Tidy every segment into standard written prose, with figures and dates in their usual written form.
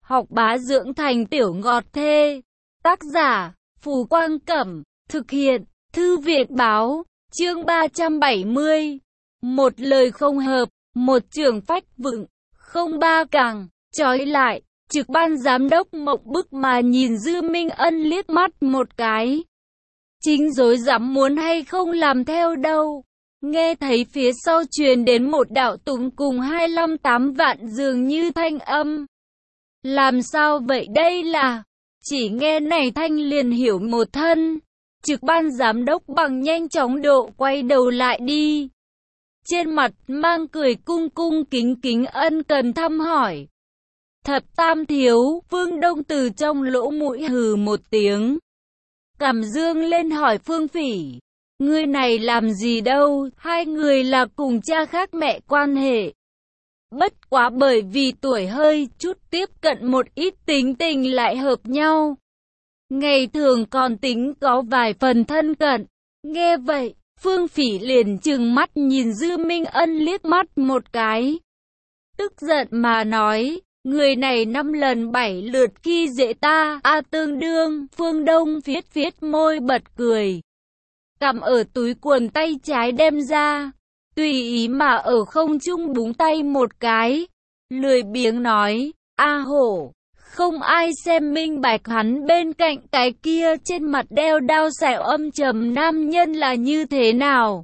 học bá dưỡng thành tiểu ngọt thê. Tác giả, Phù Quang Cẩm, thực hiện, Thư viện Báo, chương 370. Một lời không hợp, một trường phách vựng, không ba càng, trói lại. Trực ban giám đốc mộng bức mà nhìn Dư Minh Ân liếc mắt một cái. Chính rối rắm muốn hay không làm theo đâu. Nghe thấy phía sau truyền đến một đạo tụng cùng 25-8 vạn dường như thanh âm. Làm sao vậy đây là? Chỉ nghe này thanh liền hiểu một thân. Trực ban giám đốc bằng nhanh chóng độ quay đầu lại đi. Trên mặt mang cười cung cung kính kính ân cần thăm hỏi. Thập tam thiếu, Phương Đông từ trong lỗ mũi hừ một tiếng. Cằm dương lên hỏi Phương Phỉ. Ngươi này làm gì đâu, hai người là cùng cha khác mẹ quan hệ. Bất quá bởi vì tuổi hơi chút tiếp cận một ít tính tình lại hợp nhau. Ngày thường còn tính có vài phần thân cận. Nghe vậy, Phương Phỉ liền trừng mắt nhìn Dư Minh Ân liếc mắt một cái. Tức giận mà nói, người này 5 lần 7 lượt khi dễ ta, tương đương. Phương Đông phiết môi bật cười. Cầm ở túi quần tay trái đem ra, tùy ý mà ở không trung búng tay một cái. Lười biếng nói, hổ, không ai xem minh bạch hắn bên cạnh cái kia trên mặt đeo đao sẹo âm trầm nam nhân là như thế nào.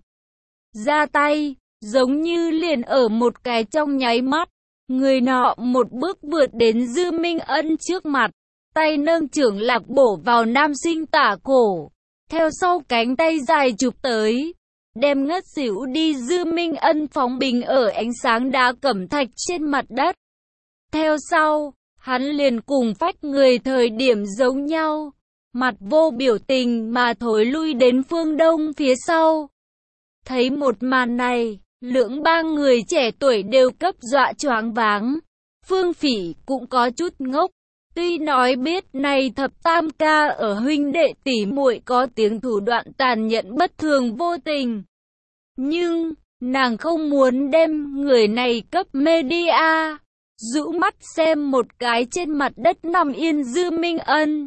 Ra tay, giống như liền ở một cái trong nháy mắt. Người nọ một bước vượt đến Dư Minh Ân trước mặt, tay nâng chưởng lạc bổ vào nam sinh tả cổ. Theo sau cánh tay dài chụp tới, đem ngất xỉu đi Dư Minh Ân phóng bình ở ánh sáng đá cẩm thạch trên mặt đất. Theo sau, hắn liền cùng phách người thời điểm giống nhau, mặt vô biểu tình mà thối lui đến Phương Đông phía sau. Thấy một màn này, lưỡng ba người trẻ tuổi đều cấp dọa choáng váng. Phương Phỉ cũng có chút ngốc. Tuy nói biết này thập tam ca ở huynh đệ tỷ muội có tiếng thủ đoạn tàn nhẫn bất thường vô tình. Nhưng, nàng không muốn đem người này cấp media. Rũ mắt xem một cái trên mặt đất nằm yên Dư Minh Ân.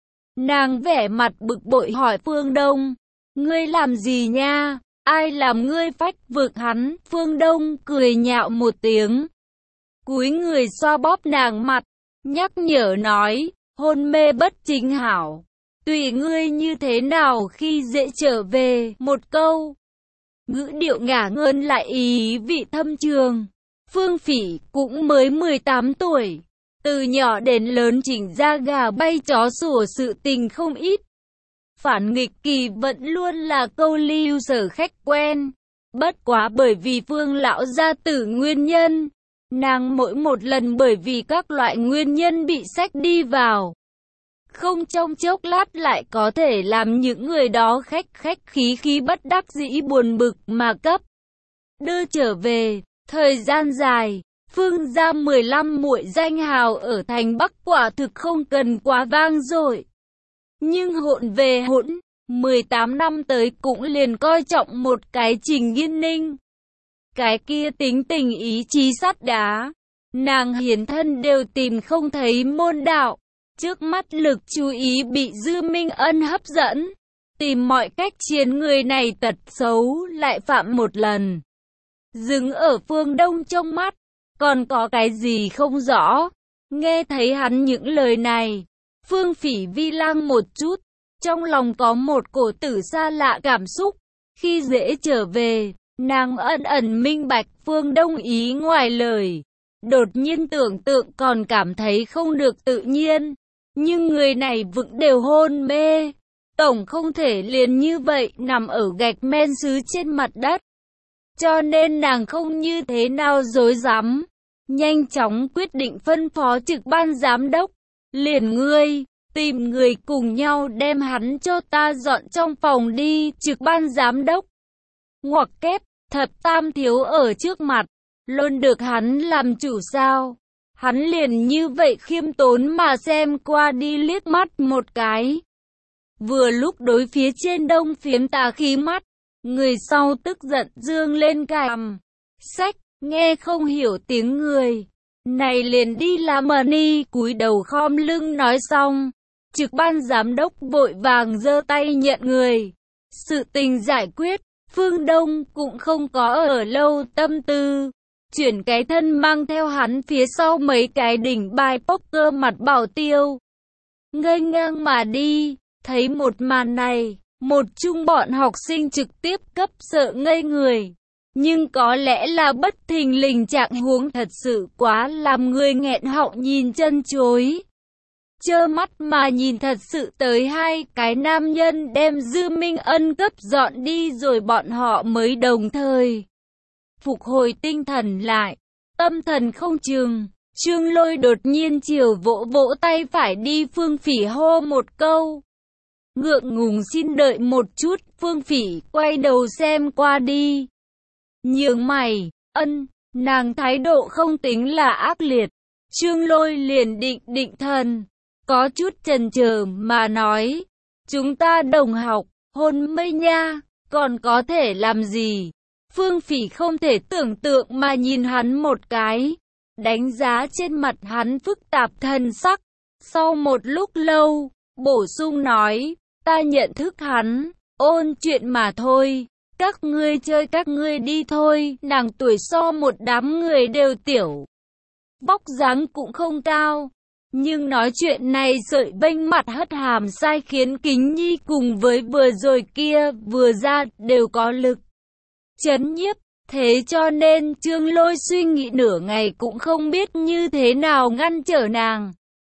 Nàng vẻ mặt bực bội hỏi Phương Đông. Ngươi làm gì nha? Ai làm ngươi phách vực hắn? Phương Đông cười nhạo một tiếng. Cúi người xoa bóp nàng mặt. Nhắc nhở nói, hôn mê bất chính hảo. Tùy ngươi như thế nào khi dễ trở về, một câu. Ngữ điệu ngả ngơn lại ý vị thâm trường. Phương Phỉ cũng mới 18 tuổi. Từ nhỏ đến lớn chỉnh ra gà bay chó sủa sự tình không ít. Phản nghịch kỳ vẫn luôn là câu lưu sở khách quen. Bất quá bởi vì Phương lão gia tử nguyên nhân. Nàng mỗi một lần bởi vì các loại nguyên nhân bị xách đi vào. Không trong chốc lát lại có thể làm những người đó khách khí bất đắc dĩ buồn bực mà cấp. Đưa trở về, thời gian dài, Phương gia 15 muội danh hào ở thành Bắc quả thực không cần quá vang dội. Nhưng hỗn về hỗn, 18 năm tới cũng liền coi trọng một cái Trình Nghiên Ninh. Cái kia tính tình ý chí sắt đá, nàng hiển thân đều tìm không thấy môn đạo. Trước mắt lực chú ý bị Dư Minh Ân hấp dẫn, tìm mọi cách chiến người này tật xấu lại phạm một lần. Dừng ở Phương Đông trong mắt, còn có cái gì không rõ. Nghe thấy hắn những lời này, Phương Phỉ vi lăng một chút, trong lòng có một cổ tử xa lạ cảm xúc. Khi dễ trở về, nàng ẩn minh bạch Phương Đông ý ngoài lời. Đột nhiên tưởng tượng còn cảm thấy không được tự nhiên. Nhưng người này vững đều hôn mê. Tổng không thể liền như vậy nằm ở gạch men sứ trên mặt đất. Cho nên nàng không như thế nào dối dám. Nhanh chóng quyết định phân phó trực ban giám đốc. Liền ngươi, tìm người cùng nhau đem hắn cho ta dọn trong phòng đi. Trực ban giám đốc. Ngoặc kép, thập tam thiếu ở trước mặt. Luôn được hắn làm chủ sao? Hắn liền như vậy khiêm tốn mà xem qua đi liếc mắt một cái. Vừa lúc đối phía trên đông phiếm tà khí mắt, người sau tức giận dương lên cằm. Sách, nghe không hiểu tiếng người. này liền đi làm ni, cúi đầu khom lưng nói xong. Trực ban giám đốc vội vàng giơ tay nhận người. Sự tình giải quyết, Phương Đông cũng không có ở lâu tâm tư. Chuyển cái thân mang theo hắn phía sau mấy cái đỉnh bài poker mặt bảo tiêu. Ngây ngang mà đi, thấy một màn này, một chung bọn học sinh trực tiếp cấp sợ ngây người. Nhưng có lẽ là bất thình lình trạng huống thật sự quá làm người nghẹn họng nhìn chân chối. Trơ mắt mà nhìn thật sự tới hai cái nam nhân đem Dư Minh Ân cấp dọn đi rồi bọn họ mới đồng thời phục hồi tinh thần lại, tâm thần không chừng. Trương Lôi đột nhiên chiều vỗ vỗ tay phải đi Phương Phỉ hô một câu. Ngượng ngùng xin đợi một chút, Phương Phỉ quay đầu xem qua đi. Nhướng mày, Ân, nàng thái độ không tính là ác liệt. Trương Lôi liền định thần, có chút chần chờ mà nói. Chúng ta đồng học, hôn mê nha, còn có thể làm gì? Phương Phỉ không thể tưởng tượng mà nhìn hắn một cái. Đánh giá trên mặt hắn phức tạp thần sắc. Sau một lúc lâu, bổ sung nói, ta nhận thức hắn, ôn chuyện mà thôi. Các ngươi chơi các ngươi đi thôi. Nàng tuổi so một đám người đều tiểu, vóc dáng cũng không cao, nhưng nói chuyện này sợi bênh mặt hất hàm sai khiến Kính Nhi cùng với vừa rồi kia vừa ra đều có lực chấn nhiếp. Thế cho nên Trương Lôi suy nghĩ nửa ngày cũng không biết như thế nào ngăn trở nàng.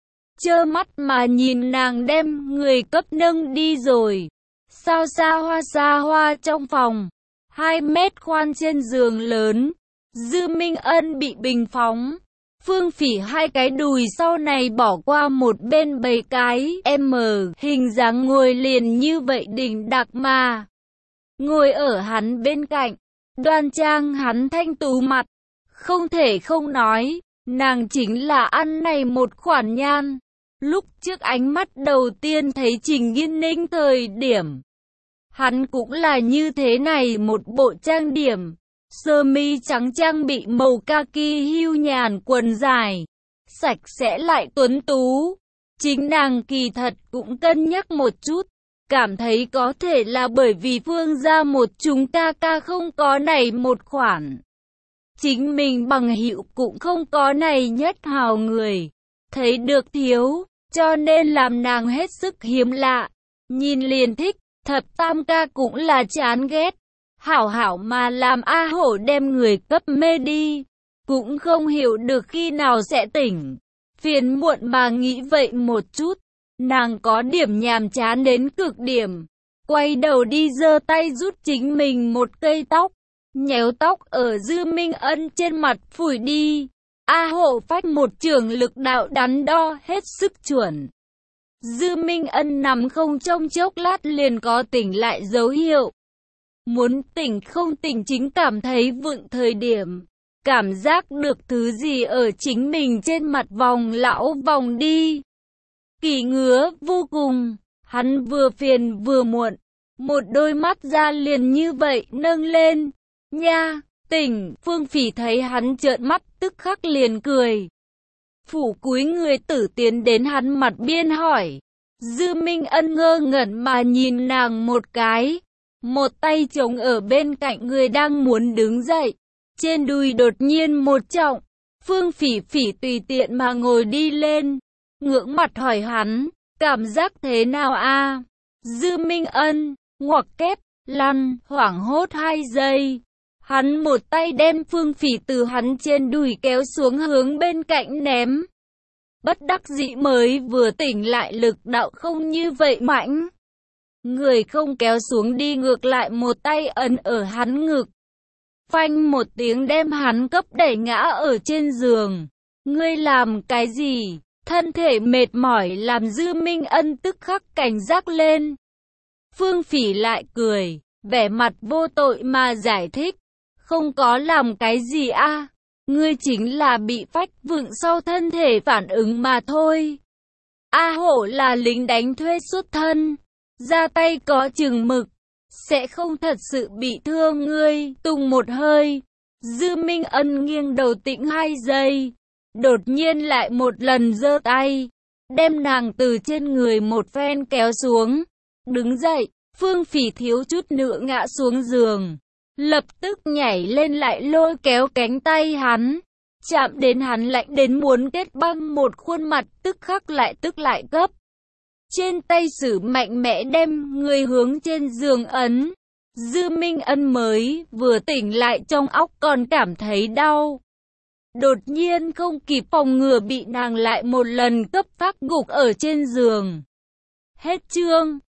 Trơ mắt mà nhìn nàng đem người cấp nâng đi rồi. Sao xa hoa trong phòng, 2 mét khoan trên giường lớn, Dư Minh Ân bị bình phóng. Phương Phỉ hai cái đùi sau này bỏ qua một bên bầy cái M hình dáng ngồi liền như vậy đỉnh đặc mà. Ngồi ở hắn bên cạnh, đoan trang hắn thanh tú mặt. Không thể không nói, nàng chính là ăn này một khoản nhan. Lúc trước ánh mắt đầu tiên thấy Trình Nghiên Ninh thời điểm, hắn cũng là như thế này một bộ trang điểm. Sơ mi trắng trang bị màu kaki hưu nhàn, quần dài, sạch sẽ lại tuấn tú. Chính nàng kỳ thật cũng cân nhắc một chút, cảm thấy có thể là bởi vì Phương gia một chúng ca ca không có này một khoản. Chính mình bằng hữu cũng không có này nhất hào người, thấy được thiếu, cho nên làm nàng hết sức hiếm lạ. Nhìn liền thích, thập tam ca cũng là chán ghét. Hảo mà làm A Hổ đem người cấp mê đi, cũng không hiểu được khi nào sẽ tỉnh. Phiền muộn mà nghĩ vậy một chút, nàng có điểm nhàm chán đến cực điểm. Quay đầu đi giơ tay rút chính mình một cây tóc, nhéo tóc ở Dư Minh Ân trên mặt phủi đi. A Hổ phách một chưởng lực đạo đắn đo hết sức chuẩn. Dư Minh Ân nằm không trong chốc lát liền có tỉnh lại dấu hiệu. Muốn tỉnh không tỉnh chính cảm thấy vựng thời điểm. Cảm giác được thứ gì ở chính mình trên mặt vòng lão vòng đi. Kỳ ngứa vô cùng, hắn vừa phiền vừa muộn. Một đôi mắt ra liền như vậy nâng lên. Nha, tỉnh, Phương Phỉ thấy hắn trợn mắt tức khắc liền cười. Phủ cúi người tử tiến đến hắn mặt biên hỏi. Dư Minh Ân ngơ ngẩn mà nhìn nàng một cái. Một tay chống ở bên cạnh người đang muốn đứng dậy. Trên đùi đột nhiên một trọng. Phương Phỉ tùy tiện mà ngồi đi lên. Ngưỡng mặt hỏi hắn, cảm giác thế nào a? Dư Minh Ân, ngoặc kép, lăn, hoảng hốt 2 giây. Hắn một tay đem Phương Phỉ từ hắn trên đùi kéo xuống hướng bên cạnh ném. Bất đắc dĩ mới vừa tỉnh lại lực đạo không như vậy mạnh. Người không kéo xuống đi ngược lại một tay ấn ở hắn ngực. Phanh một tiếng đem hắn cấp đẩy ngã ở trên giường. Ngươi làm cái gì? Thân thể mệt mỏi làm Dư Minh Ân tức khắc cảnh giác lên. Phương Phỉ lại cười, vẻ mặt vô tội mà giải thích. Không có làm cái gì a, ngươi chính là bị phách vựng sau thân thể phản ứng mà thôi. A Hổ là lính đánh thuê xuất thân, ra tay có chừng mực, sẽ không thật sự bị thương ngươi. Tùng một hơi, Dư Minh Ân nghiêng đầu tĩnh 2 giây, đột nhiên lại một lần giơ tay, đem nàng từ trên người một phen kéo xuống. Đứng dậy, Phương Phỉ thiếu chút nữa ngã xuống giường, lập tức nhảy lên lại lôi kéo cánh tay hắn, chạm đến hắn lạnh đến muốn kết băng, một khuôn mặt tức khắc lại tức lại gấp. Trên tay sử mạnh mẽ đem người hướng trên giường ấn. Dư Minh Ân mới vừa tỉnh lại trong óc còn cảm thấy đau. Đột nhiên không kịp phòng ngừa bị nàng lại một lần cấp phát gục ở trên giường. Hết chương.